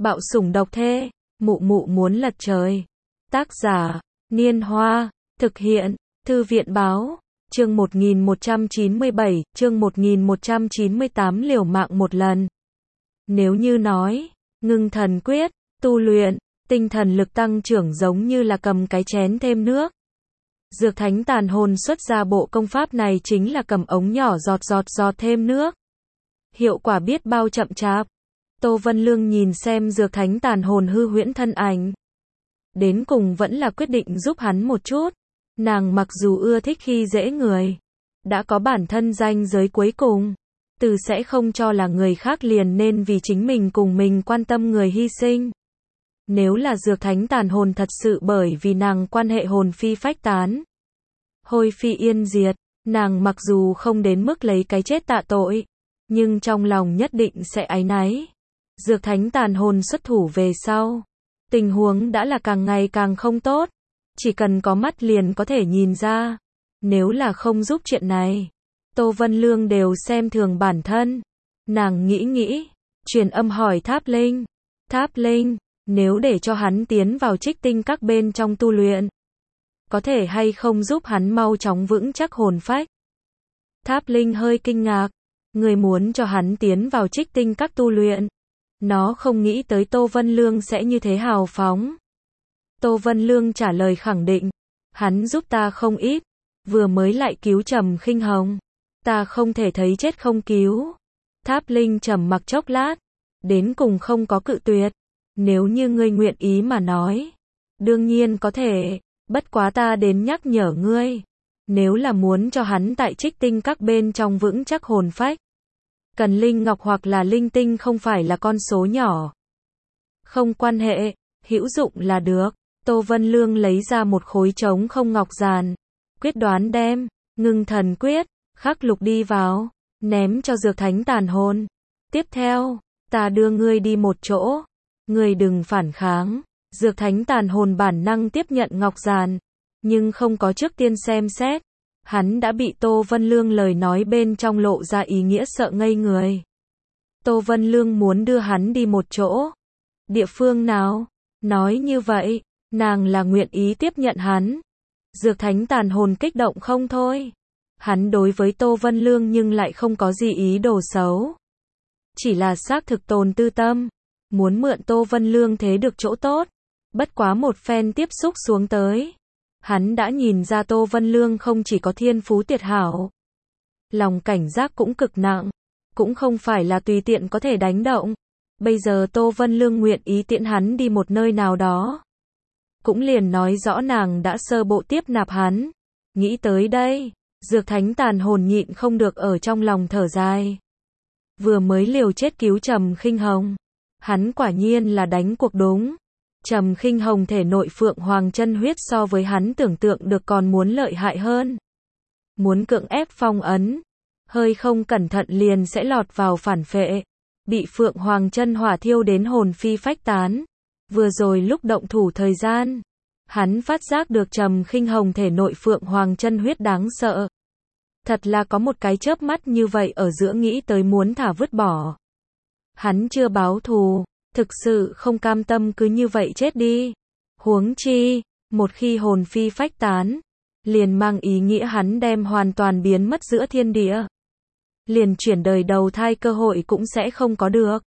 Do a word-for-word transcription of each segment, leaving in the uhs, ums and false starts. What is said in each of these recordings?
Bạo sủng độc thê, mụ mụ muốn lật trời. Tác giả, Niên Hoa, thực hiện, Thư viện Báo, chương một nghìn một trăm chín mươi bảy, chương một nghìn một trăm chín mươi tám liều mạng một lần. Nếu như nói, ngưng thần quyết, tu luyện, tinh thần lực tăng trưởng giống như là cầm cái chén thêm nước. Dược thánh tàn hồn xuất ra bộ công pháp này chính là cầm ống nhỏ giọt giọt giọt thêm nước. Hiệu quả biết bao chậm chạp. Tô Vân Lương nhìn xem dược thánh tàn hồn hư huyễn thân ảnh. Đến cùng vẫn là quyết định giúp hắn một chút. Nàng mặc dù ưa thích khi dễ người, đã có bản thân ranh giới cuối cùng. Từ sẽ không cho là người khác liền nên vì chính mình cùng mình quan tâm người hy sinh. Nếu là dược thánh tàn hồn thật sự bởi vì nàng quan hệ hồn phi phách tán, hôi phi yên diệt, nàng mặc dù không đến mức lấy cái chết tạ tội, nhưng trong lòng nhất định sẽ áy náy. Dược thánh tàn hồn xuất thủ về sau, tình huống đã là càng ngày càng không tốt. Chỉ cần có mắt liền có thể nhìn ra. Nếu là không giúp chuyện này, Tô Vân Lương đều xem thường bản thân. Nàng nghĩ nghĩ, truyền âm hỏi Tháp Linh. Tháp Linh, nếu để cho hắn tiến vào Trích Tinh Các bên trong tu luyện, có thể hay không giúp hắn mau chóng vững chắc hồn phách? Tháp Linh hơi kinh ngạc. Người muốn cho hắn tiến vào Trích Tinh Các tu luyện. Nó không nghĩ tới Tô Vân Lương sẽ như thế hào phóng. Tô Vân Lương trả lời khẳng định. Hắn giúp ta không ít. Vừa mới lại cứu Trầm Khinh Hồng. Ta không thể thấy chết không cứu. Tháp Linh trầm mặc chốc lát. Đến cùng không có cự tuyệt. Nếu như ngươi nguyện ý mà nói. Đương nhiên có thể. Bất quá ta đến nhắc nhở ngươi. Nếu là muốn cho hắn tại Trích Tinh Các bên trong vững chắc hồn phách, cần linh ngọc hoặc là linh tinh không phải là con số nhỏ. Không quan hệ, hữu dụng là được. Tô Vân Lương lấy ra một khối trống không ngọc giàn. Quyết đoán đem, ngưng thần quyết, khắc lục đi vào, ném cho dược thánh tàn hồn. Tiếp theo, ta đưa ngươi đi một chỗ. Ngươi đừng phản kháng. Dược thánh tàn hồn bản năng tiếp nhận ngọc giàn, nhưng không có trước tiên xem xét. Hắn đã bị Tô Vân Lương lời nói bên trong lộ ra ý nghĩa sợ ngây người. Tô Vân Lương muốn đưa hắn đi một chỗ. Địa phương nào? Nói như vậy, nàng là nguyện ý tiếp nhận hắn. Dược thánh tàn hồn kích động không thôi. Hắn đối với Tô Vân Lương nhưng lại không có gì ý đồ xấu. Chỉ là xác thực tồn tư tâm. Muốn mượn Tô Vân Lương thế được chỗ tốt. Bất quá một phen tiếp xúc xuống tới. Hắn đã nhìn ra Tô Vân Lương không chỉ có thiên phú tuyệt hảo. Lòng cảnh giác cũng cực nặng. Cũng không phải là tùy tiện có thể đánh động. Bây giờ Tô Vân Lương nguyện ý tiễn hắn đi một nơi nào đó. Cũng liền nói rõ nàng đã sơ bộ tiếp nạp hắn. Nghĩ tới đây, dược thánh tàn hồn nhịn không được ở trong lòng thở dài. Vừa mới liều chết cứu Trầm Khinh Hồng. Hắn quả nhiên là đánh cuộc đúng. Trầm Khinh Hồng thể nội phượng hoàng chân huyết so với hắn tưởng tượng được còn muốn lợi hại hơn. Muốn cưỡng ép phong ấn, hơi không cẩn thận liền sẽ lọt vào phản phệ, bị phượng hoàng chân hỏa thiêu đến hồn phi phách tán. Vừa rồi lúc động thủ thời gian, hắn phát giác được Trầm Khinh Hồng thể nội phượng hoàng chân huyết đáng sợ. Thật là có một cái chớp mắt như vậy ở giữa nghĩ tới muốn thả vứt bỏ. Hắn chưa báo thù. Thực sự không cam tâm cứ như vậy chết đi. Huống chi, một khi hồn phi phách tán, liền mang ý nghĩa hắn đem hoàn toàn biến mất giữa thiên địa. Liền chuyển đời đầu thai cơ hội cũng sẽ không có được.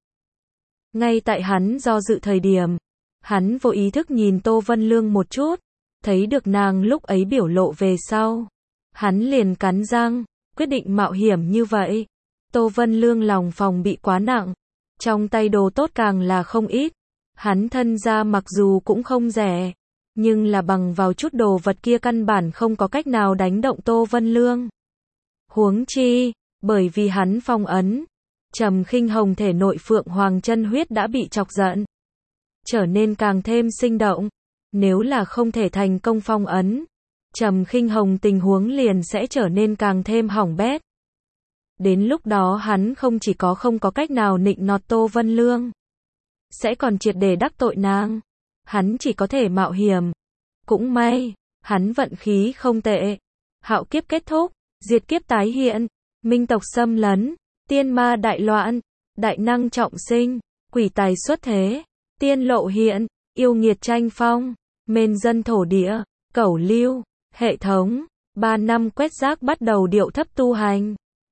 Ngay tại hắn do dự thời điểm, hắn vô ý thức nhìn Tô Vân Lương một chút, thấy được nàng lúc ấy biểu lộ về sau. Hắn liền cắn răng, quyết định mạo hiểm như vậy. Tô Vân Lương lòng phòng bị quá nặng. Trong tay đồ tốt càng là không ít. Hắn thân ra mặc dù cũng không rẻ, nhưng là bằng vào chút đồ vật kia căn bản không có cách nào đánh động Tô Vân Lương. Huống chi, bởi vì hắn phong ấn, Trầm Khinh Hồng thể nội phượng hoàng chân huyết đã bị chọc giận, trở nên càng thêm sinh động. Nếu là không thể thành công phong ấn, Trầm Khinh Hồng tình huống liền sẽ trở nên càng thêm hỏng bét. Đến lúc đó hắn không chỉ có không có cách nào nịnh nọt Tô Vân Lương, sẽ còn triệt để đắc tội nàng. Hắn chỉ có thể mạo hiểm. Cũng may, hắn vận khí không tệ. Hạo kiếp kết thúc, diệt kiếp tái hiện, minh tộc xâm lấn, tiên ma đại loạn, đại năng trọng sinh, quỷ tài xuất thế. tiên lộ hiện, yêu nghiệt tranh phong, mên dân thổ địa, cẩu lưu, hệ thống, ba năm quét rác bắt đầu điệu thấp tu hành.